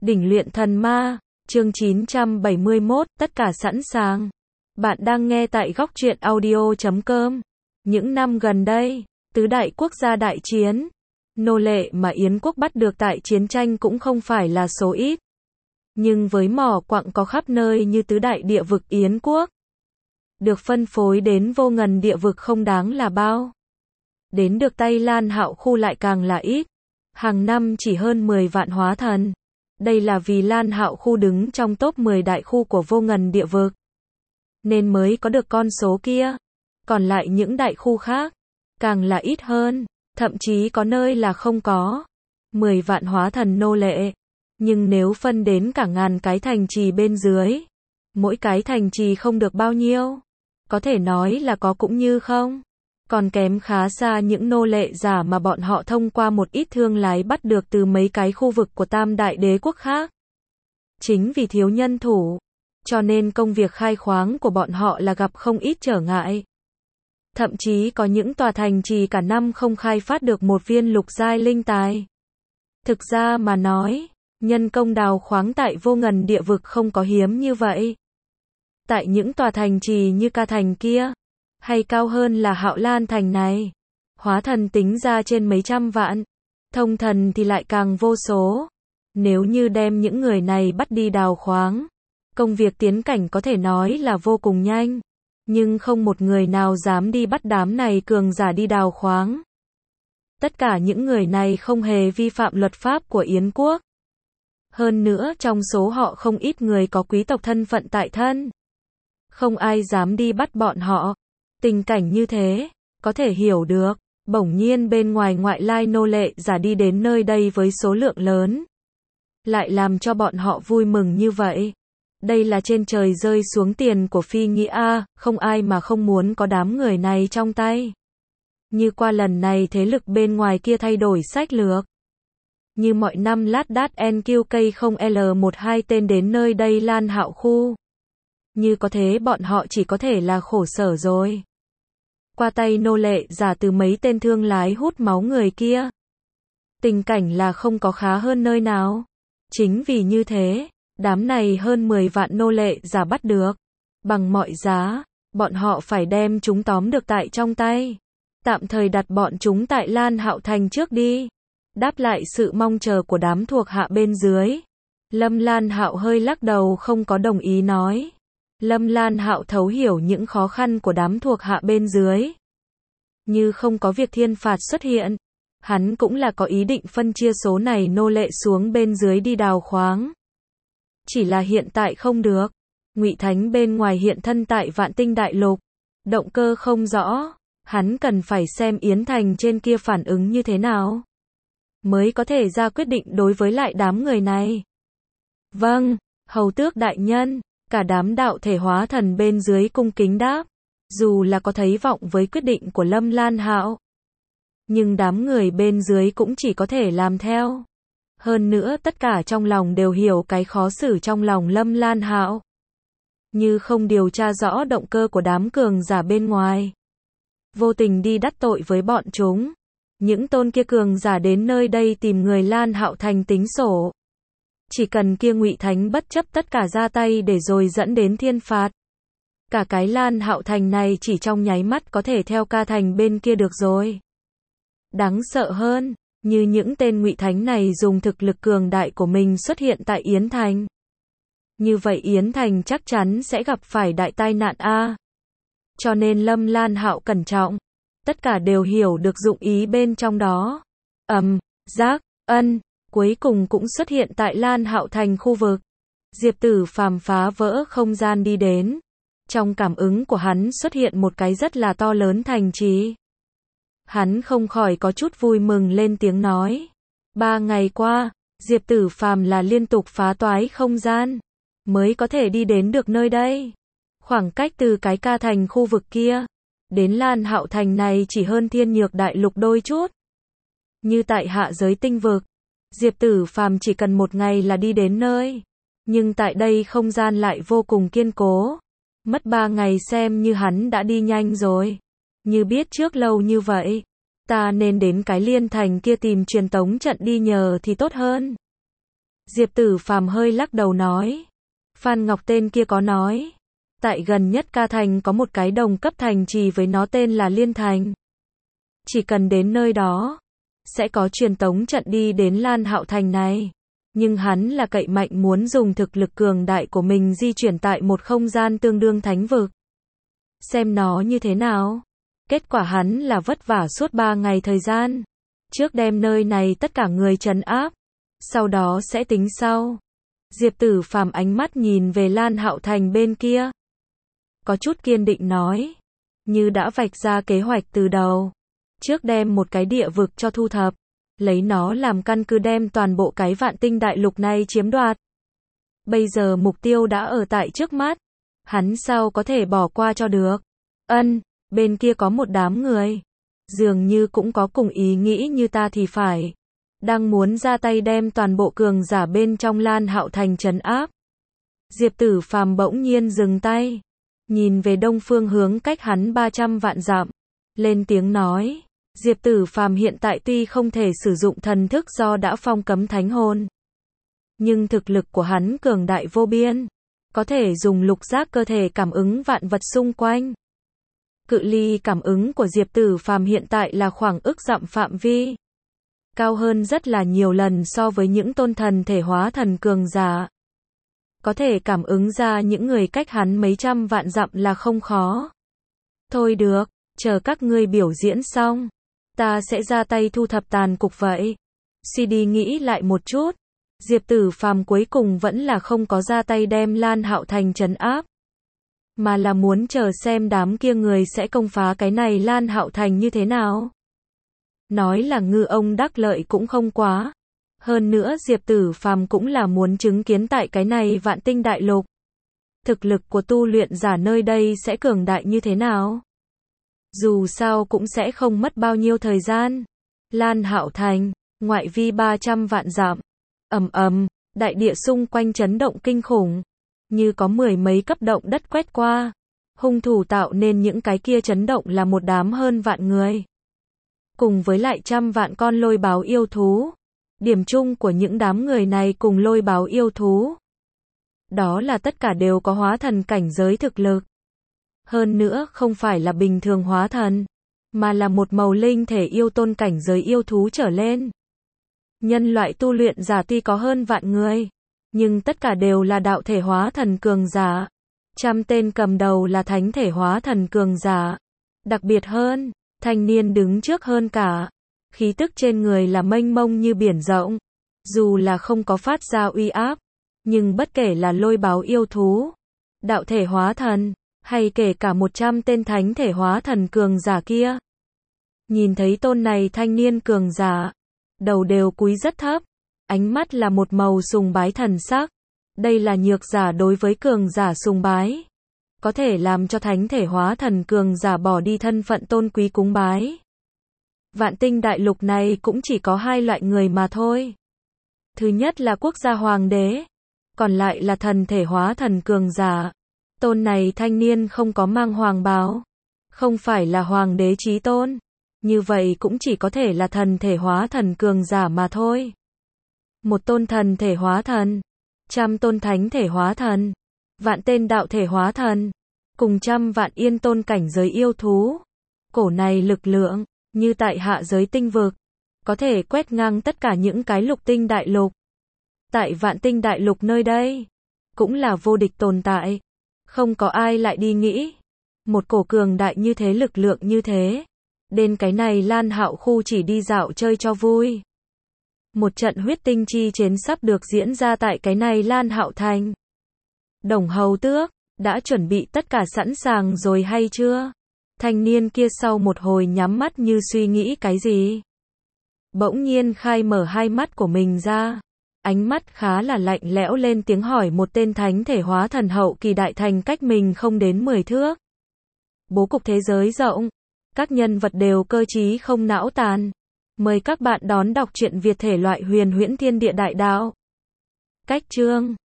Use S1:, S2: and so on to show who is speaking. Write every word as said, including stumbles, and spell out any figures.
S1: Đỉnh luyện thần ma, chương chín trăm bảy mươi mốt, tất cả sẵn sàng. Bạn đang nghe tại góc truyện audio chấm com. Những năm gần đây, tứ đại quốc gia đại chiến, nô lệ mà Yến quốc bắt được tại chiến tranh cũng không phải là số ít. Nhưng với mỏ quặng có khắp nơi như tứ đại địa vực Yến quốc, được phân phối đến vô ngần địa vực không đáng là bao. Đến được tay Lan Hạo khu lại càng là ít. Hàng năm chỉ hơn mười vạn hóa thần. Đây là vì Lan Hạo khu đứng trong top mười đại khu của vô ngần địa vực, nên mới có được con số kia. Còn lại những đại khu khác, càng là ít hơn, thậm chí có nơi là không có. mười vạn hóa thần nô lệ. Nhưng nếu phân đến cả ngàn cái thành trì bên dưới, mỗi cái thành trì không được bao nhiêu. Có thể nói là có cũng như không. Còn kém khá xa những nô lệ giả mà bọn họ thông qua một ít thương lái bắt được từ mấy cái khu vực của tam đại đế quốc khác. Chính vì thiếu nhân thủ, cho nên công việc khai khoáng của bọn họ là gặp không ít trở ngại. Thậm chí có những tòa thành trì cả năm không khai phát được một viên lục giai linh tài. Thực ra mà nói, nhân công đào khoáng tại vô ngần địa vực không có hiếm như vậy. Tại những tòa thành trì như Ca Thành kia, hay cao hơn là Hạo Lan Thành này, hóa thần tính ra trên mấy trăm vạn, thông thần thì lại càng vô số. Nếu như đem những người này bắt đi đào khoáng, công việc tiến cảnh có thể nói là vô cùng nhanh, nhưng không một người nào dám đi bắt đám này cường giả đi đào khoáng. Tất cả những người này không hề vi phạm luật pháp của Yến quốc. Hơn nữa trong số họ không ít người có quý tộc thân phận tại thân. Không ai dám đi bắt bọn họ. Tình cảnh như thế, có thể hiểu được, bỗng nhiên bên ngoài ngoại lai nô lệ giả đi đến nơi đây với số lượng lớn. Lại làm cho bọn họ vui mừng như vậy. Đây là trên trời rơi xuống tiền của Phi Nghĩ A, không ai mà không muốn có đám người này trong tay. Như qua lần này thế lực bên ngoài kia thay đổi sách lược. Như mọi năm lát đát en quy ca không L mười hai tên đến nơi đây Lan Hạo khu. Như có thế bọn họ chỉ có thể là khổ sở rồi. Qua tay nô lệ giả từ mấy tên thương lái hút máu người kia. Tình cảnh là không có khá hơn nơi nào. Chính vì như thế, đám này hơn mười vạn nô lệ giả bắt được. Bằng mọi giá, bọn họ phải đem chúng tóm được tại trong tay. Tạm thời đặt bọn chúng tại Lan Hạo Thành trước đi. Đáp lại sự mong chờ của đám thuộc hạ bên dưới, Lâm Lan Hạo hơi lắc đầu không có đồng ý nói. Lâm Lan Hạo thấu hiểu những khó khăn của đám thuộc hạ bên dưới. Như không có việc thiên phạt xuất hiện, hắn cũng là có ý định phân chia số này nô lệ xuống bên dưới đi đào khoáng. Chỉ là hiện tại không được. Ngụy Thánh bên ngoài hiện thân tại Vạn Tinh Đại Lục, động cơ không rõ, hắn cần phải xem Yến Thành trên kia phản ứng như thế nào, mới có thể ra quyết định đối với lại đám người này. Vâng, hầu tước đại nhân. Cả đám đạo thể hóa thần bên dưới cung kính đáp, dù là có thấy vọng với quyết định của Lâm Lan Hạo, nhưng đám người bên dưới cũng chỉ có thể làm theo. Hơn nữa tất cả trong lòng đều hiểu cái khó xử trong lòng Lâm Lan Hạo. Như không điều tra rõ động cơ của đám cường giả bên ngoài, vô tình đi đắc tội với bọn chúng. Những tôn kia cường giả đến nơi đây tìm người Lan Hạo Thành tính sổ. Chỉ cần kia Ngụy Thánh bất chấp tất cả ra tay để rồi dẫn đến thiên phạt. Cả cái Lan Hạo Thành này chỉ trong nháy mắt có thể theo Ca Thành bên kia được rồi. Đáng sợ hơn, như những tên Ngụy Thánh này dùng thực lực cường đại của mình xuất hiện tại Yến Thành. Như vậy Yến Thành chắc chắn sẽ gặp phải đại tai nạn a. Cho nên Lâm Lan Hạo cẩn trọng, tất cả đều hiểu được dụng ý bên trong đó. Ầm, Giác, Ân cuối cùng cũng xuất hiện tại Lan Hạo Thành khu vực. Diệp Tử Phàm phá vỡ không gian đi đến. Trong cảm ứng của hắn xuất hiện một cái rất là to lớn thành trì. Hắn không khỏi có chút vui mừng lên tiếng nói. Ba ngày qua, Diệp Tử Phàm là liên tục phá toái không gian, mới có thể đi đến được nơi đây. Khoảng cách từ cái Ca Thành khu vực kia, đến Lan Hạo Thành này chỉ hơn Thiên Nhược Đại Lục đôi chút. Như tại hạ giới tinh vực, Diệp Tử Phàm chỉ cần một ngày là đi đến nơi. Nhưng tại đây không gian lại vô cùng kiên cố. Mất ba ngày xem như hắn đã đi nhanh rồi. Như biết trước lâu như vậy, ta nên đến cái Liên Thành kia tìm truyền tống trận đi nhờ thì tốt hơn. Diệp Tử Phàm hơi lắc đầu nói. Phan Ngọc tên kia có nói. Tại gần nhất Ca Thành có một cái đồng cấp thành trì với nó tên là Liên Thành. Chỉ cần đến nơi đó, sẽ có truyền tống trận đi đến Lan Hạo Thành này. Nhưng hắn là cậy mạnh muốn dùng thực lực cường đại của mình di chuyển tại một không gian tương đương thánh vực. Xem nó như thế nào. Kết quả hắn là vất vả suốt ba ngày thời gian. Trước đem nơi này tất cả người trấn áp. Sau đó sẽ tính sau. Diệp Tử Phàm ánh mắt nhìn về Lan Hạo Thành bên kia. Có chút kiên định nói. Như đã vạch ra kế hoạch từ đầu. Trước đem một cái địa vực cho thu thập. Lấy nó làm căn cứ đem toàn bộ cái Vạn Tinh Đại Lục này chiếm đoạt. Bây giờ mục tiêu đã ở tại trước mắt. Hắn sao có thể bỏ qua cho được. Ân, bên kia có một đám người. Dường như cũng có cùng ý nghĩ như ta thì phải. Đang muốn ra tay đem toàn bộ cường giả bên trong Lan Hạo Thành trấn áp. Diệp Tử Phàm bỗng nhiên dừng tay. Nhìn về đông phương hướng cách hắn ba trăm vạn dặm. Lên tiếng nói. Diệp Tử Phàm hiện tại tuy không thể sử dụng thần thức do đã phong cấm thánh hồn. Nhưng thực lực của hắn cường đại vô biên. Có thể dùng lục giác cơ thể cảm ứng vạn vật xung quanh. Cự ly cảm ứng của Diệp Tử Phàm hiện tại là khoảng ức dặm phạm vi. Cao hơn rất là nhiều lần so với những tôn thần thể hóa thần cường giả. Có thể cảm ứng ra những người cách hắn mấy trăm vạn dặm là không khó. Thôi được, chờ các ngươi biểu diễn xong. Ta sẽ ra tay thu thập tàn cục vậy. xê đê nghĩ lại một chút. Diệp Tử Phàm cuối cùng vẫn là không có ra tay đem Lan Hạo Thành trấn áp. Mà là muốn chờ xem đám kia người sẽ công phá cái này Lan Hạo Thành như thế nào. Nói là ngư ông đắc lợi cũng không quá. Hơn nữa Diệp Tử Phàm cũng là muốn chứng kiến tại cái này Vạn Tinh Đại Lục. Thực lực của tu luyện giả nơi đây sẽ cường đại như thế nào. Dù sao cũng sẽ không mất bao nhiêu thời gian. Lan Hạo Thành, ngoại vi ba trăm vạn dặm. Ầm ầm, đại địa xung quanh chấn động kinh khủng. Như có mười mấy cấp động đất quét qua. Hung thủ tạo nên những cái kia chấn động là một đám hơn vạn người. Cùng với lại trăm vạn con lôi báo yêu thú. Điểm chung của những đám người này cùng lôi báo yêu thú. Đó là tất cả đều có hóa thần cảnh giới thực lực. Hơn nữa không phải là bình thường hóa thần. Mà là một màu linh thể yêu tôn cảnh giới yêu thú trở lên. Nhân loại tu luyện giả tuy có hơn vạn người. Nhưng tất cả đều là đạo thể hóa thần cường giả. Trăm tên cầm đầu là thánh thể hóa thần cường giả. Đặc biệt hơn, thanh niên đứng trước hơn cả. Khí tức trên người là mênh mông như biển rộng. Dù là không có phát ra uy áp. Nhưng bất kể là lôi báo yêu thú, đạo thể hóa thần, hay kể cả một trăm tên thánh thể hóa thần cường giả kia. Nhìn thấy tôn này thanh niên cường giả. Đầu đều cúi rất thấp. Ánh mắt là một màu sùng bái thần sắc. Đây là nhược giả đối với cường giả sùng bái. Có thể làm cho thánh thể hóa thần cường giả bỏ đi thân phận tôn quý cúng bái. Vạn Tinh Đại Lục này cũng chỉ có hai loại người mà thôi. Thứ nhất là quốc gia hoàng đế. Còn lại là thần thể hóa thần cường giả. Tôn này thanh niên không có mang hoàng bào. Không phải là hoàng đế chí tôn. Như vậy cũng chỉ có thể là thần thể hóa thần cường giả mà thôi. Một tôn thần thể hóa thần. Trăm tôn thánh thể hóa thần. Vạn tên đạo thể hóa thần. Cùng trăm vạn yên tôn cảnh giới yêu thú. Cổ này lực lượng, như tại hạ giới tinh vực. Có thể quét ngang tất cả những cái lục tinh đại lục. Tại Vạn Tinh Đại Lục nơi đây. Cũng là vô địch tồn tại. Không có ai lại đi nghĩ. Một cổ cường đại như thế lực lượng như thế. Đến cái này Lan Hạo khu chỉ đi dạo chơi cho vui. Một trận huyết tinh chi chiến sắp được diễn ra tại cái này Lan Hạo Thành. Đồng Hầu Tước, đã chuẩn bị tất cả sẵn sàng rồi hay chưa? Thanh niên kia sau một hồi nhắm mắt như suy nghĩ cái gì. Bỗng nhiên khai mở hai mắt của mình ra. Ánh mắt khá là lạnh lẽo lên tiếng hỏi một tên thánh thể hóa thần hậu kỳ đại thành cách mình không đến mười thước. Bố cục thế giới rộng. Các nhân vật đều cơ trí không não tàn. Mời các bạn đón đọc truyện Việt thể loại huyền huyễn thiên địa đại đạo. Cách chương